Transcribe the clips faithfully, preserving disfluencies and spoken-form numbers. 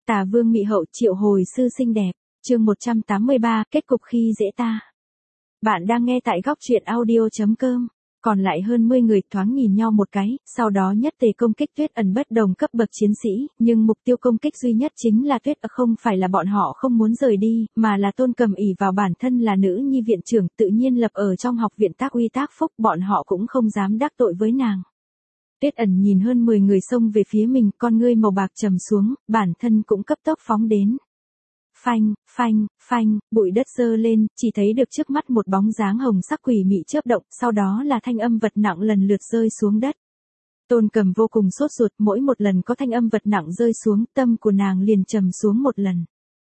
Tà vương mị hậu triệu hồi sư xinh đẹp, chương một trăm tám mươi ba, kết cục khi dễ ta. Bạn đang nghe tại góc truyện audio chấm com. Còn lại hơn mười người thoáng nhìn nhau một cái, sau đó nhất tề công kích Tuyết Ẩn bất đồng cấp bậc chiến sĩ, nhưng mục tiêu công kích duy nhất chính là Tuyết Ẩn, không phải là bọn họ không muốn rời đi, mà là Tôn Cầm ỷ vào bản thân là nữ nhi viện trưởng, tự nhiên lập ở trong học viện tác uy tác phúc, bọn họ cũng không dám đắc tội với nàng. Tuyết Ẩn nhìn hơn mười người xông về phía mình, con ngươi màu bạc trầm xuống, bản thân cũng cấp tốc phóng đến. Phanh, phanh, phanh, bụi đất dơ lên, chỉ thấy được trước mắt một bóng dáng hồng sắc quỷ mị chớp động, sau đó là thanh âm vật nặng lần lượt rơi xuống đất. Tôn Cầm vô cùng sốt ruột, mỗi một lần có thanh âm vật nặng rơi xuống, tâm của nàng liền trầm xuống một lần.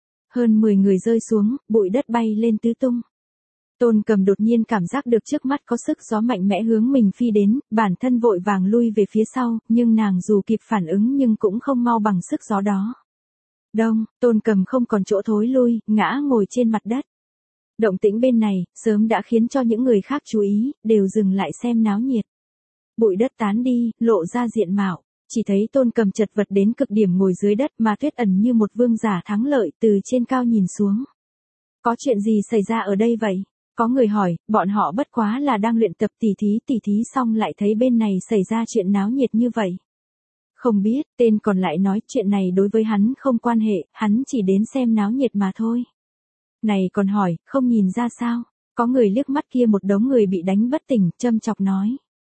Hơn mười người rơi xuống, bụi đất bay lên tứ tung. Tôn Cầm đột nhiên cảm giác được trước mắt có sức gió mạnh mẽ hướng mình phi đến, bản thân vội vàng lui về phía sau, nhưng nàng dù kịp phản ứng nhưng cũng không mau bằng sức gió đó. Đông, Tôn Cầm không còn chỗ thối lui, ngã ngồi trên mặt đất. Động tĩnh bên này, sớm đã khiến cho những người khác chú ý, đều dừng lại xem náo nhiệt. Bụi đất tán đi, lộ ra diện mạo, chỉ thấy Tôn Cầm chật vật đến cực điểm ngồi dưới đất mà Tuyết Ẩn như một vương giả thắng lợi từ trên cao nhìn xuống. Có chuyện gì xảy ra ở đây vậy? Có người hỏi, bọn họ bất quá là đang luyện tập tỉ thí tỉ thí xong lại thấy bên này xảy ra chuyện náo nhiệt như vậy. Không biết, tên còn lại nói chuyện này đối với hắn không quan hệ, hắn chỉ đến xem náo nhiệt mà thôi. Này còn hỏi, không nhìn ra sao? Có người liếc mắt kia một đống người bị đánh bất tỉnh, châm chọc nói.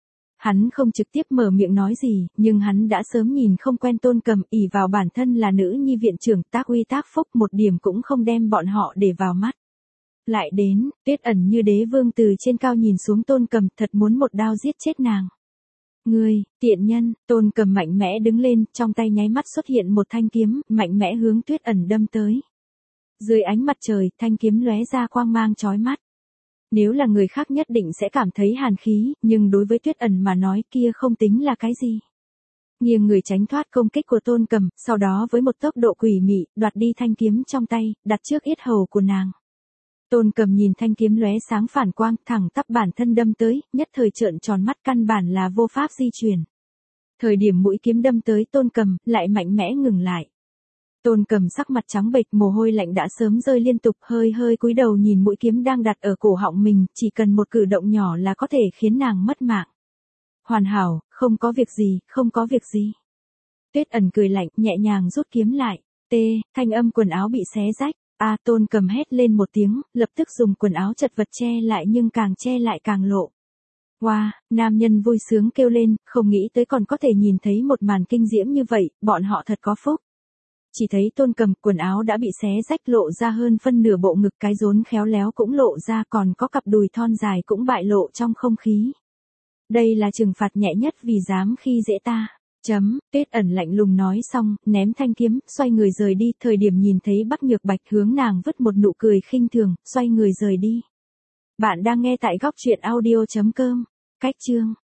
Hắn không trực tiếp mở miệng nói gì, nhưng hắn đã sớm nhìn không quen Tôn Cầm, ỷ vào bản thân là nữ nhi viện trưởng, tác uy tác phúc, một điểm cũng không đem bọn họ để vào mắt. Lại đến, Tuyết Ẩn như đế vương từ trên cao nhìn xuống Tôn Cầm, thật muốn một đao giết chết nàng. Ngươi, tiện nhân, Tôn Cầm mạnh mẽ đứng lên, trong tay nháy mắt xuất hiện một thanh kiếm, mạnh mẽ hướng Tuyết Ẩn đâm tới. Dưới ánh mặt trời, thanh kiếm lóe ra quang mang chói mắt. Nếu là người khác nhất định sẽ cảm thấy hàn khí, nhưng đối với Tuyết Ẩn mà nói kia không tính là cái gì. Nghiêng người tránh thoát công kích của Tôn Cầm, sau đó với một tốc độ quỷ mị, đoạt đi thanh kiếm trong tay, đặt trước yết hầu của nàng. Tôn Cầm nhìn thanh kiếm lóe sáng phản quang, thẳng tắp bản thân đâm tới, nhất thời trợn tròn mắt, căn bản là vô pháp di chuyển. Thời điểm mũi kiếm đâm tới Tôn Cầm, lại mạnh mẽ ngừng lại. Tôn Cầm sắc mặt trắng bệch, mồ hôi lạnh đã sớm rơi liên tục, hơi hơi cúi đầu nhìn mũi kiếm đang đặt ở cổ họng mình, chỉ cần một cử động nhỏ là có thể khiến nàng mất mạng. Hoàn hảo, không có việc gì, không có việc gì. Tuyết Ẩn cười lạnh, nhẹ nhàng rút kiếm lại. Tê, thanh âm quần áo bị xé rách. A à, Tôn Cầm hét lên một tiếng, lập tức dùng quần áo chật vật che lại nhưng càng che lại càng lộ. Wow, nam nhân vui sướng kêu lên, không nghĩ tới còn có thể nhìn thấy một màn kinh diễm như vậy, bọn họ thật có phúc. Chỉ thấy Tôn Cầm quần áo đã bị xé rách, lộ ra hơn phân nửa bộ ngực, cái rốn khéo léo cũng lộ ra, còn có cặp đùi thon dài cũng bại lộ trong không khí. Đây là trừng phạt nhẹ nhất vì dám khi dễ ta. Chấm, Tuyết Ẩn lạnh lùng nói xong, ném thanh kiếm, xoay người rời đi, thời điểm nhìn thấy Bắc Nhược Bạch hướng nàng vứt một nụ cười khinh thường, xoay người rời đi. Bạn đang nghe tại góc truyện audio chấm com, cách chương.